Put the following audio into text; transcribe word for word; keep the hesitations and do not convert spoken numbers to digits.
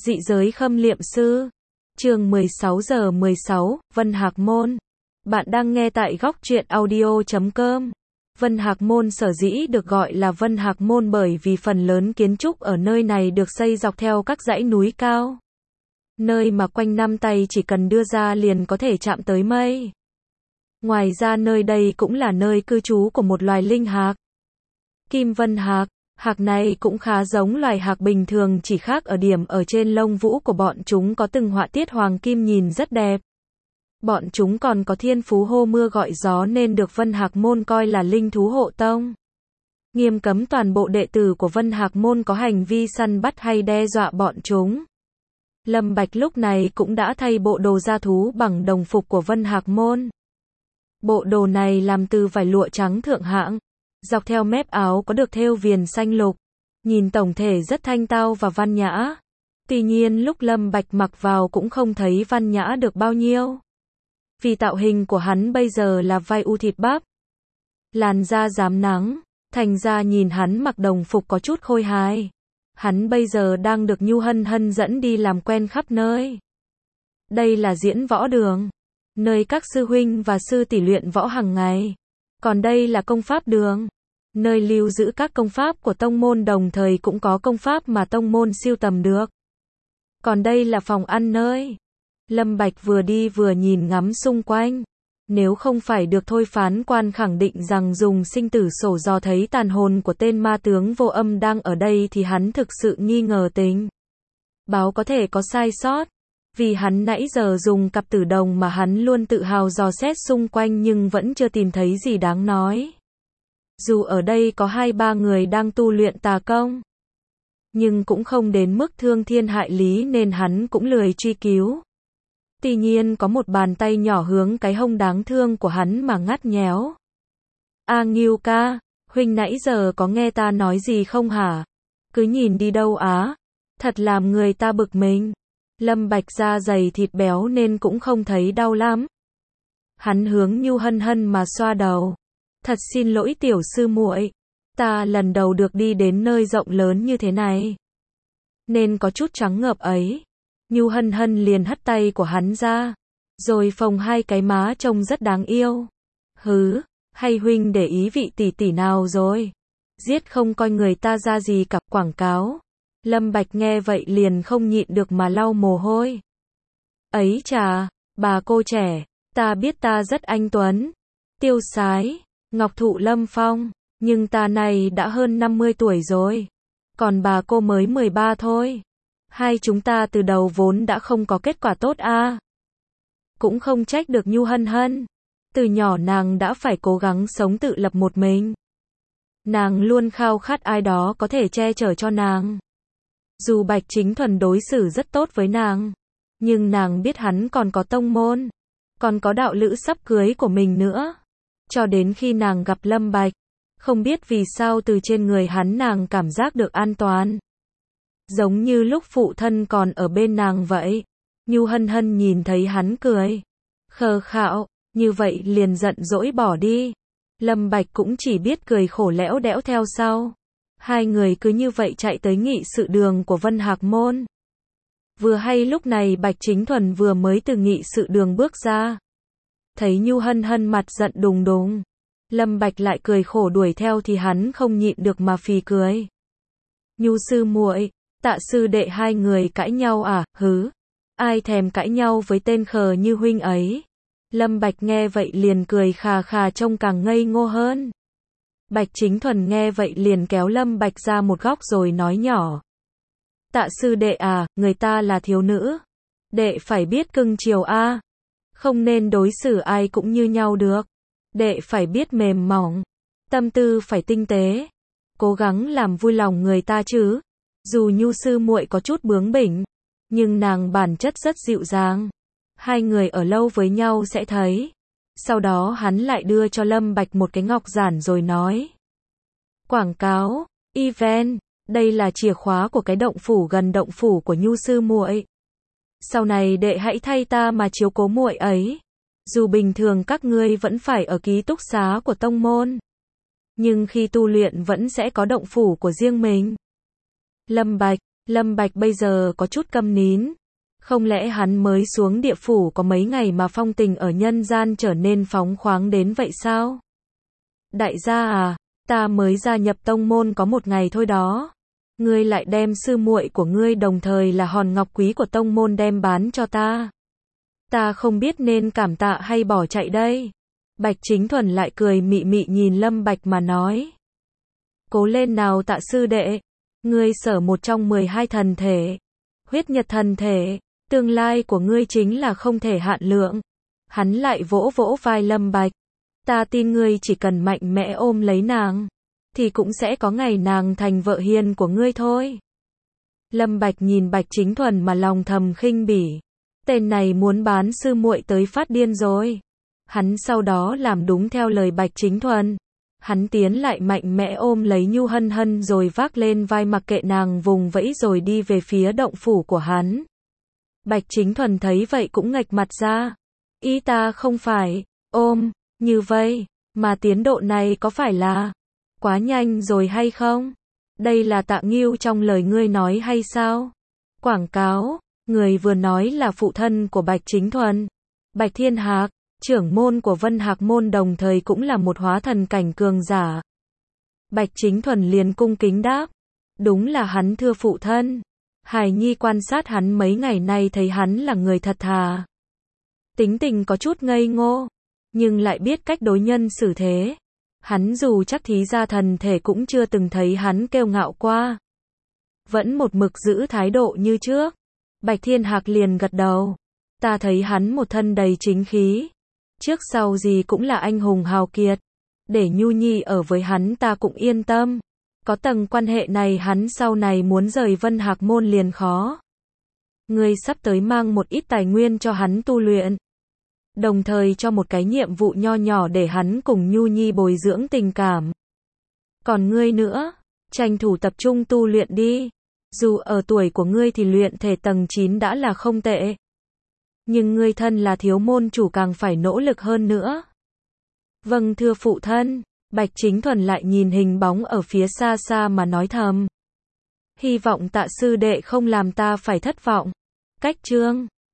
Dị giới khâm liệm sư. Chương mười sáu giờ mười sáu, Vân Hạc Môn. Bạn đang nghe tại góc truyện audio chấm com. Vân Hạc Môn sở dĩ được gọi là Vân Hạc Môn bởi vì phần lớn kiến trúc ở nơi này được xây dọc theo các dãy núi cao. Nơi mà quanh năm tay chỉ cần đưa ra liền có thể chạm tới mây. Ngoài ra nơi đây cũng là nơi cư trú của một loài linh hạc. Kim Vân Hạc. Hạc này cũng khá giống loài hạc bình thường, chỉ khác ở điểm ở trên lông vũ của bọn chúng có từng họa tiết hoàng kim nhìn rất đẹp. Bọn chúng còn có thiên phú hô mưa gọi gió nên được Vân Hạc Môn coi là linh thú hộ tông. Nghiêm cấm toàn bộ đệ tử của Vân Hạc Môn có hành vi săn bắt hay đe dọa bọn chúng. Lâm Bạch lúc này cũng đã thay bộ đồ da thú bằng đồng phục của Vân Hạc Môn. Bộ đồ này làm từ vải lụa trắng thượng hạng. Dọc theo mép áo có được thêu viền xanh lục. Nhìn tổng thể rất thanh tao và văn nhã. Tuy nhiên lúc Lâm Bạch mặc vào cũng không thấy văn nhã được bao nhiêu. Vì tạo hình của hắn bây giờ là vai u thịt bắp. Làn da rám nắng. Thành ra nhìn hắn mặc đồng phục có chút khôi hài. Hắn bây giờ đang được Nhu Hân Hân dẫn đi làm quen khắp nơi. Đây là diễn võ đường. Nơi các sư huynh và sư tỷ luyện võ hàng ngày. Còn đây là công pháp đường. Nơi lưu giữ các công pháp của tông môn, đồng thời cũng có công pháp mà tông môn sưu tầm được. Còn đây là phòng ăn nơi. Lâm Bạch vừa đi vừa nhìn ngắm xung quanh. Nếu không phải được thôi phán quan khẳng định rằng dùng sinh tử sổ dò thấy tàn hồn của tên ma tướng vô âm đang ở đây thì hắn thực sự nghi ngờ tình báo có thể có sai sót. Vì hắn nãy giờ dùng cặp tử đồng mà hắn luôn tự hào dò xét xung quanh nhưng vẫn chưa tìm thấy gì đáng nói. Dù ở đây có hai ba người đang tu luyện tà công, nhưng cũng không đến mức thương thiên hại lý nên hắn cũng lười truy cứu. Tuy nhiên có một bàn tay nhỏ hướng cái hông đáng thương của hắn mà ngắt nhéo. A Ngưu ca, huynh nãy giờ có nghe ta nói gì không hả? Cứ nhìn đi đâu á? Thật làm người ta bực mình. Lâm Bạch da dày thịt béo nên cũng không thấy đau lắm. Hắn hướng Nhu Hân Hân mà xoa đầu. Thật xin lỗi tiểu sư muội, ta lần đầu được đi đến nơi rộng lớn như thế này, nên có chút trắng ngợp ấy. Nhu Hân Hân liền hất tay của hắn ra, rồi phồng hai cái má trông rất đáng yêu. Hứ, hay huynh để ý vị tỷ tỷ nào rồi? Giết không coi người ta ra gì cả, quảng cáo. Lâm Bạch nghe vậy liền không nhịn được mà lau mồ hôi. Ấy chà, bà cô trẻ, ta biết ta rất anh tuấn, tiêu sái, ngọc thụ lâm phong, nhưng ta này đã hơn năm mươi tuổi rồi. Còn bà cô mới mười ba thôi. Hai chúng ta từ đầu vốn đã không có kết quả tốt a. À. Cũng không trách được Nhu Hân Hân. Từ nhỏ nàng đã phải cố gắng sống tự lập một mình. Nàng luôn khao khát ai đó có thể che chở cho nàng. Dù Bạch Chính Thuần đối xử rất tốt với nàng, nhưng nàng biết hắn còn có tông môn, còn có đạo lữ sắp cưới của mình nữa. Cho đến khi nàng gặp Lâm Bạch, không biết vì sao từ trên người hắn nàng cảm giác được an toàn. Giống như lúc phụ thân còn ở bên nàng vậy. Nhu Hân Hân nhìn thấy hắn cười khờ khạo, như vậy liền giận dỗi bỏ đi. Lâm Bạch cũng chỉ biết cười khổ lẽo đẽo theo sau. Hai người cứ như vậy chạy tới nghị sự đường của Vân Hạc Môn. Vừa hay lúc này Bạch Chính Thuần vừa mới từ nghị sự đường bước ra. Thấy Nhu Hân Hân mặt giận đùng đùng, Lâm Bạch lại cười khổ đuổi theo thì hắn không nhịn được mà phì cười. Nhu sư muội, Tạ sư đệ hai người cãi nhau à? Hứ, ai thèm cãi nhau với tên khờ như huynh ấy. Lâm Bạch nghe vậy liền cười khà khà trông càng ngây ngô hơn. Bạch Chính Thuần nghe vậy liền kéo Lâm Bạch ra một góc rồi nói nhỏ. Tạ sư đệ à, người ta là thiếu nữ. Đệ phải biết cưng chiều a, à. Không nên đối xử ai cũng như nhau được. Đệ phải biết mềm mỏng. Tâm tư phải tinh tế. Cố gắng làm vui lòng người ta chứ. Dù Nhu sư muội có chút bướng bỉnh, nhưng nàng bản chất rất dịu dàng. Hai người ở lâu với nhau sẽ thấy. Sau đó hắn lại đưa cho Lâm Bạch một cái ngọc giản rồi nói. Quảng cáo, event, đây là chìa khóa của cái động phủ gần động phủ của Nhu sư muội. Sau này đệ hãy thay ta mà chiếu cố muội ấy. Dù bình thường các ngươi vẫn phải ở ký túc xá của tông môn, nhưng khi tu luyện vẫn sẽ có động phủ của riêng mình. Lâm Bạch, Lâm Bạch bây giờ có chút câm nín. Không lẽ hắn mới xuống địa phủ có mấy ngày mà phong tình ở nhân gian trở nên phóng khoáng đến vậy sao? Đại gia à, ta mới gia nhập tông môn có một ngày thôi đó. Ngươi lại đem sư muội của ngươi đồng thời là hòn ngọc quý của tông môn đem bán cho ta. Ta không biết nên cảm tạ hay bỏ chạy đây. Bạch Chính Thuần lại cười mị mị nhìn Lâm Bạch mà nói. Cố lên nào tạ sư đệ. Ngươi sở một trong mười hai thần thể. Huyết nhật thần thể. Tương lai của ngươi chính là không thể hạn lượng. Hắn lại vỗ vỗ vai Lâm Bạch. Ta tin ngươi chỉ cần mạnh mẽ ôm lấy nàng. Thì cũng sẽ có ngày nàng thành vợ hiền của ngươi thôi. Lâm Bạch nhìn Bạch Chính Thuần mà lòng thầm khinh bỉ. Tên này muốn bán sư muội tới phát điên rồi. Hắn sau đó làm đúng theo lời Bạch Chính Thuần. Hắn tiến lại mạnh mẽ ôm lấy Nhu Hân Hân rồi vác lên vai mặc kệ nàng vùng vẫy rồi đi về phía động phủ của hắn. Bạch Chính Thuần thấy vậy cũng nghệch mặt ra. Ý ta không phải, ôm, như vậy, mà tiến độ này có phải là quá nhanh rồi hay không? Đây là Tạ Ngưu trong lời ngươi nói hay sao? Quảng cáo, người vừa nói là phụ thân của Bạch Chính Thuần. Bạch Thiên Hạc, trưởng môn của Vân Hạc môn đồng thời cũng là một hóa thần cảnh cường giả. Bạch Chính Thuần liền cung kính đáp. Đúng là hắn thưa phụ thân. Hải Nhi quan sát hắn mấy ngày nay thấy hắn là người thật thà. Tính tình có chút ngây ngô, nhưng lại biết cách đối nhân xử thế. Hắn dù chắc thí ra thần thể cũng chưa từng thấy hắn kiêu ngạo qua. Vẫn một mực giữ thái độ như trước. Bạch Thiên Hạc liền gật đầu. Ta thấy hắn một thân đầy chính khí. Trước sau gì cũng là anh hùng hào kiệt. Để Nhu Nhi ở với hắn ta cũng yên tâm. Có tầng quan hệ này hắn sau này muốn rời Vân Hạc môn liền khó. Ngươi sắp tới mang một ít tài nguyên cho hắn tu luyện. Đồng thời cho một cái nhiệm vụ nho nhỏ để hắn cùng Nhu Nhi bồi dưỡng tình cảm. Còn ngươi nữa, tranh thủ tập trung tu luyện đi. Dù ở tuổi của ngươi thì luyện thể tầng chín đã là không tệ. Nhưng ngươi thân là thiếu môn chủ càng phải nỗ lực hơn nữa. Vâng thưa phụ thân. Bạch Chính Thuần lại nhìn hình bóng ở phía xa xa mà nói thầm. Hy vọng Tạ sư đệ không làm ta phải thất vọng. Cách chương